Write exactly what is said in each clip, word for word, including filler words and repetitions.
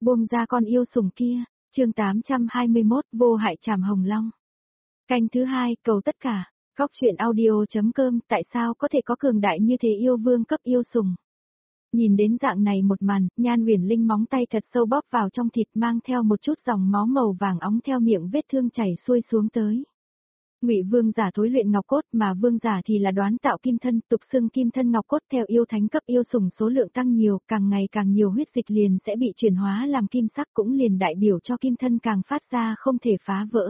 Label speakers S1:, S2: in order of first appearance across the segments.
S1: Buông ra con yêu sủng kia, chương tám trăm hai mươi mốt, vô hại trảm hồng long. Canh thứ hai, cầu tất cả, góc truyện audio.com, tại sao có thể có cường đại như thế yêu vương cấp yêu sủng. Nhìn đến dạng này một màn, Nhan Huyền Linh móng tay thật sâu bóp vào trong thịt mang theo một chút dòng máu màu vàng óng theo miệng vết thương chảy xuôi xuống tới. Ngụy vương giả thối luyện ngọc cốt mà vương giả thì là đoán tạo kim thân, tục xưng kim thân ngọc cốt theo yêu thánh cấp yêu sủng số lượng tăng nhiều, càng ngày càng nhiều huyết dịch liền sẽ bị chuyển hóa làm kim sắc cũng liền đại biểu cho kim thân càng phát ra không thể phá vỡ.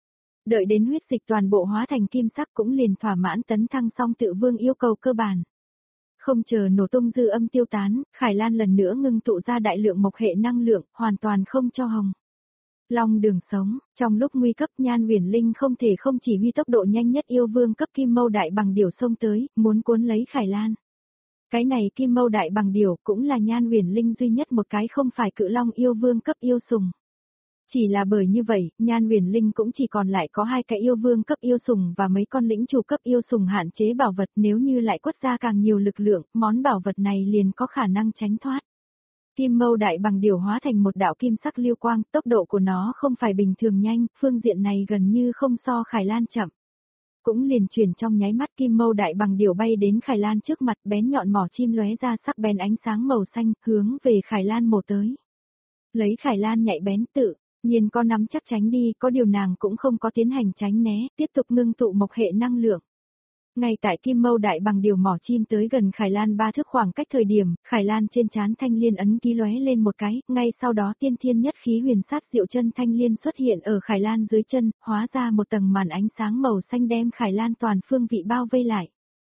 S1: Đợi đến huyết dịch toàn bộ hóa thành kim sắc cũng liền thỏa mãn tấn thăng song tự vương yêu cầu cơ bản. Không chờ nổ tung dư âm tiêu tán, Khải Lan lần nữa ngưng tụ ra đại lượng mộc hệ năng lượng, hoàn toàn không cho hồng long đường sống. Trong lúc nguy cấp, Nhan Huyền Linh không thể không chỉ huy tốc độ nhanh nhất yêu vương cấp kim mâu đại bằng điểu xông tới, muốn cuốn lấy Khải Lan. Cái này kim mâu đại bằng điểu cũng là Nhan Huyền Linh duy nhất một cái không phải cự long yêu vương cấp yêu sủng. Chỉ là bởi như vậy, Nhan Huyền Linh cũng chỉ còn lại có hai cái yêu vương cấp yêu sủng và mấy con lĩnh chủ cấp yêu sủng hạn chế bảo vật, nếu như lại quất ra càng nhiều lực lượng, món bảo vật này liền có khả năng tránh thoát. Kim mâu đại bằng điểu hóa thành một đạo kim sắc lưu quang, tốc độ của nó không phải bình thường nhanh, phương diện này gần như không so Khải Lan chậm. Cũng liền chuyển trong nháy mắt kim mâu đại bằng điểu bay đến Khải Lan trước mặt, bén nhọn mỏ chim lóe ra sắc bén ánh sáng màu xanh, hướng về Khải Lan mổ tới. Lấy Khải Lan nhạy bén tự nhiên có nắm chắc tránh đi, có điều nàng cũng không có tiến hành tránh né, tiếp tục ngưng tụ mộc hệ năng lượng. Ngay tại kim mâu đại bằng điều mỏ chim tới gần Khải Lan ba thước khoảng cách thời điểm, Khải Lan trên trán thanh liên ấn ký lóe lên một cái, ngay sau đó tiên thiên nhất khí huyền sát diệu chân thanh liên xuất hiện ở Khải Lan dưới chân, hóa ra một tầng màn ánh sáng màu xanh đem Khải Lan toàn phương vị bao vây lại.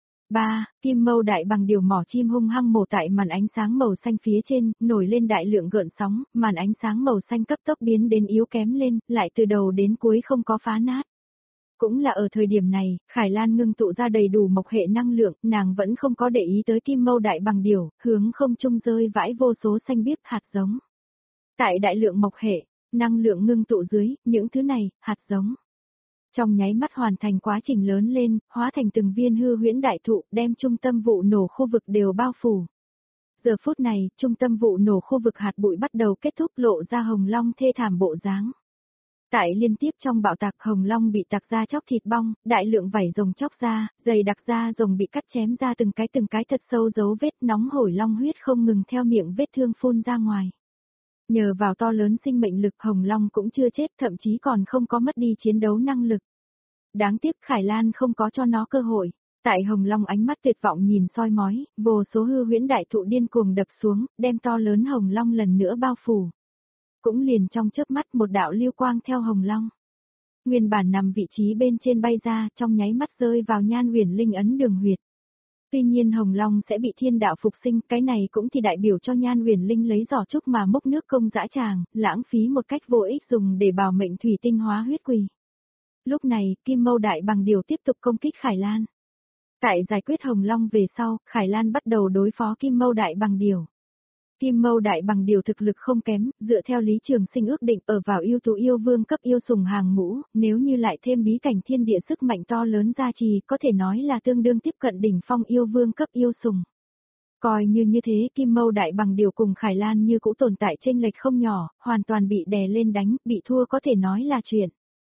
S1: ba. Kim mâu đại bằng điều mỏ chim hung hăng mổ tại màn ánh sáng màu xanh phía trên, nổi lên đại lượng gợn sóng, màn ánh sáng màu xanh cấp tốc biến đến yếu kém lên, lại từ đầu đến cuối không có phá nát. Cũng là ở thời điểm này, Khải Lan ngưng tụ ra đầy đủ mộc hệ năng lượng, nàng vẫn không có để ý tới kim mâu đại bằng điều, hướng không trung rơi vãi vô số xanh biếc hạt giống. Tại đại lượng mộc hệ, năng lượng ngưng tụ dưới, những thứ này, hạt giống. Trong nháy mắt hoàn thành quá trình lớn lên, hóa thành từng viên hư huyễn đại thụ, đem trung tâm vụ nổ khu vực đều bao phủ. Giờ phút này, trung tâm vụ nổ khu vực hạt bụi bắt đầu kết thúc lộ ra hồng long thê thảm bộ dáng. Tại liên tiếp trong bạo tạc hồng long bị tạc ra chóc thịt bong, đại lượng vảy rồng chóc ra, dày đặc da rồng bị cắt chém ra từng cái từng cái thật sâu dấu vết nóng hổi long huyết không ngừng theo miệng vết thương phun ra ngoài. Nhờ vào to lớn sinh mệnh lực hồng long cũng chưa chết, thậm chí còn không có mất đi chiến đấu năng lực. Đáng tiếc Khải Lan không có cho nó cơ hội. Tại hồng long ánh mắt tuyệt vọng nhìn soi mói, vô số hư huyễn đại thụ điên cuồng đập xuống, đem to lớn hồng long lần nữa bao phủ. Cũng liền trong chớp mắt một đạo lưu quang theo hồng long. Nguyên bản nằm vị trí bên trên bay ra, trong nháy mắt rơi vào Nhan Huyền Linh ấn đường huyệt. Tuy nhiên hồng long sẽ bị thiên đạo phục sinh, cái này cũng thì đại biểu cho Nhan Huyền Linh lấy giỏ trúc mà múc nước công dã tràng, lãng phí một cách vô ích dùng để bảo mệnh thủy tinh hóa huyết quỷ. Lúc này, kim mâu đại bằng điều tiếp tục công kích Khải Lan. Tại giải quyết hồng long về sau, Khải Lan bắt đầu đối phó kim mâu đại bằng điều. Kim mâu đại bằng điều thực lực không kém, dựa theo Lý Trường Sinh ước định ở vào yêu tú yêu vương cấp yêu sủng hàng ngũ, nếu như lại thêm bí cảnh thiên địa sức mạnh to lớn gia trì, có thể nói là tương đương tiếp cận đỉnh phong yêu vương cấp yêu sủng. Coi như như thế, kim mâu đại bằng điều cùng Khải Lan như cũ tồn tại chênh lệch không nhỏ, hoàn toàn bị đè lên đánh, bị thua có thể nói là chuyện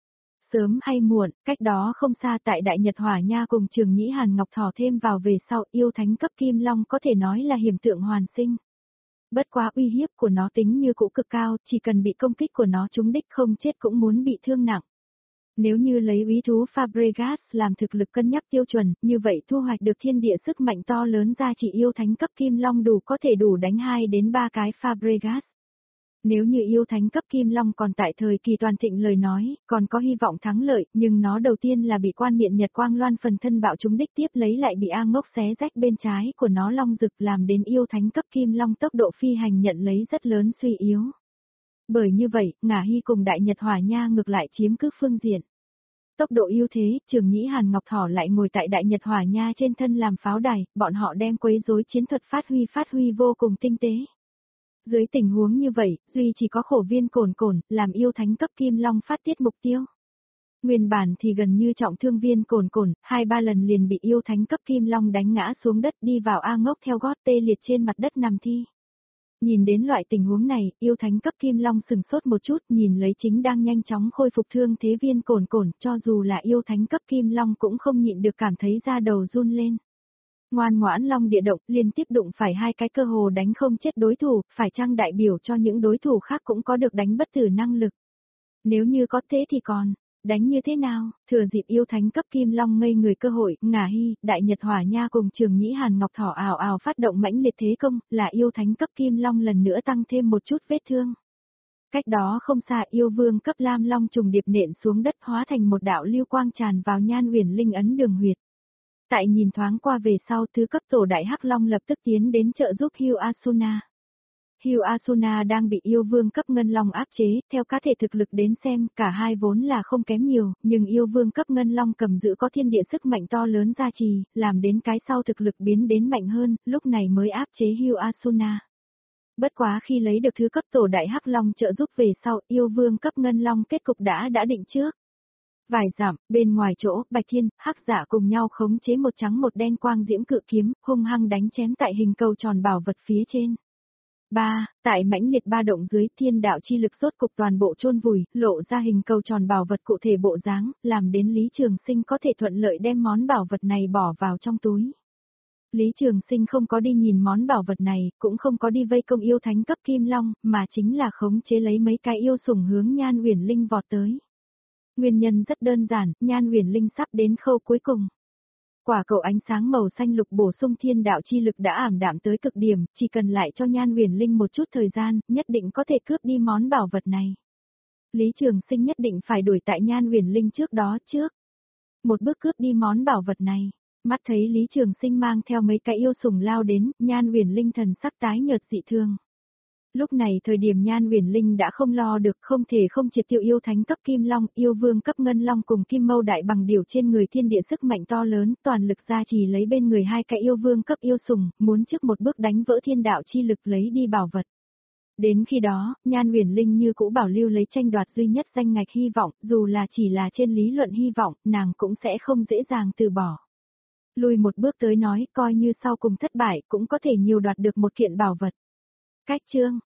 S1: sớm hay muộn. Cách đó không xa tại Đại Nhật Hỏa Nha cùng Trường Nhĩ Hàn Ngọc Thỏ thêm vào về sau, yêu thánh cấp kim long có thể nói là hiểm tượng hoàn sinh. Bất quá uy hiếp của nó tính như cũ cực cao, chỉ cần bị công kích của nó trúng đích không chết cũng muốn bị thương nặng. Nếu như lấy úy thú Fabregas làm thực lực cân nhắc tiêu chuẩn, như vậy thu hoạch được thiên địa sức mạnh to lớn ra chỉ yêu thánh cấp kim long đủ có thể đủ đánh hai đến ba cái Fabregas. Nếu như yêu thánh cấp kim long còn tại thời kỳ toàn thịnh lời nói, còn có hy vọng thắng lợi, nhưng nó đầu tiên là bị quan miện Nhật Quang Loan phần thân bạo trúng đích, tiếp lấy lại bị A Ngốc xé rách bên trái của nó long rực, làm đến yêu thánh cấp kim long tốc độ phi hành nhận lấy rất lớn suy yếu. Bởi như vậy, Ngả Hy cùng Đại Nhật Hỏa Nha ngược lại chiếm cứ phương diện. Tốc độ ưu thế, Trường Nhĩ Hàn Ngọc Thỏ lại ngồi tại Đại Nhật Hỏa Nha trên thân làm pháo đài, bọn họ đem quấy rối chiến thuật phát huy phát huy vô cùng tinh tế. Dưới tình huống như vậy, duy chỉ có khổ viên cồn cồn, làm yêu thánh cấp kim long phát tiết mục tiêu. Nguyên bản thì gần như trọng thương viên cồn cồn, hai ba lần liền bị yêu thánh cấp kim long đánh ngã xuống đất đi vào A Ngốc theo gót tê liệt trên mặt đất nằm thi. Nhìn đến loại tình huống này, yêu thánh cấp Kim Long sừng sốt một chút, nhìn lấy chính đang nhanh chóng khôi phục thương thế viên cổn cổn, cho dù là yêu thánh cấp Kim Long cũng không nhịn được cảm thấy da đầu run lên. Ngoan ngoãn Long địa động, liên tiếp đụng phải hai cái cơ hồ đánh không chết đối thủ, phải chăng đại biểu cho những đối thủ khác cũng có được đánh bất tử năng lực? Nếu như có thế thì còn, đánh như thế nào? Thừa dịp yêu thánh cấp Kim Long ngây người cơ hội, Ngả Hy, Đại Nhật Hỏa Nha cùng Trường Nhĩ Hàn Ngọc Thỏ ảo ảo phát động mãnh liệt thế công, là yêu thánh cấp Kim Long lần nữa tăng thêm một chút vết thương. Cách đó không xa, yêu vương cấp Lam Long trùng điệp nện xuống đất hóa thành một đạo lưu quang tràn vào Nhan Uyển Linh ấn đường huyệt. Tại nhìn thoáng qua về sau, thứ cấp tổ đại hắc long lập tức tiến đến trợ giúp Hugh Asuna. Hugh Asuna đang bị yêu vương cấp ngân long áp chế, theo cá thể thực lực đến xem, cả hai vốn là không kém nhiều, nhưng yêu vương cấp ngân long cầm giữ có thiên địa sức mạnh to lớn gia trì, làm đến cái sau thực lực biến đến mạnh hơn, lúc này mới áp chế Hugh Asuna. Bất quá khi lấy được thứ cấp tổ đại hắc long trợ giúp về sau, yêu vương cấp ngân long kết cục đã đã định trước. Vài dặm, bên ngoài chỗ, Bạch Thiên, Hắc Dạ cùng nhau khống chế một trắng một đen quang diễm cự kiếm, hung hăng đánh chém tại hình cầu tròn bảo vật phía trên. ba. Tại mãnh liệt ba động dưới, thiên đạo chi lực rốt cục toàn bộ chôn vùi, lộ ra hình cầu tròn bảo vật cụ thể bộ dáng, làm đến Lý Trường Sinh có thể thuận lợi đem món bảo vật này bỏ vào trong túi. Lý Trường Sinh không có đi nhìn món bảo vật này, cũng không có đi vây công yêu thánh cấp Kim Long, mà chính là khống chế lấy mấy cái yêu sủng hướng Nhan Uyển Linh vọt tới. Nguyên nhân rất đơn giản, Nhan Uyển Linh sắp đến khâu cuối cùng. Quả cầu ánh sáng màu xanh lục bổ sung thiên đạo chi lực đã ảm đạm tới cực điểm, chỉ cần lại cho Nhan Uyển Linh một chút thời gian, nhất định có thể cướp đi món bảo vật này. Lý Trường Sinh nhất định phải đuổi tại Nhan Uyển Linh trước đó trước. Một bước cướp đi món bảo vật này. Mắt thấy Lý Trường Sinh mang theo mấy cái yêu sủng lao đến, Nhan Uyển Linh thần sắc tái nhợt dị thương. Lúc này thời điểm Nhan Uyển Linh đã không lo được, không thể không triệt tiêu yêu thánh cấp Kim Long, yêu vương cấp Ngân Long cùng Kim Mâu Đại Bằng Điểu trên người thiên địa sức mạnh to lớn, toàn lực gia trì lấy bên người hai cái yêu vương cấp yêu sủng, muốn trước một bước đánh vỡ thiên đạo chi lực lấy đi bảo vật. Đến khi đó, Nhan Uyển Linh như cũ bảo lưu lấy tranh đoạt duy nhất danh ngạch hy vọng, dù là chỉ là trên lý luận hy vọng, nàng cũng sẽ không dễ dàng từ bỏ. Lùi một bước tới nói, coi như sau cùng thất bại, cũng có thể nhiều đoạt được một kiện bảo vật. Cách chương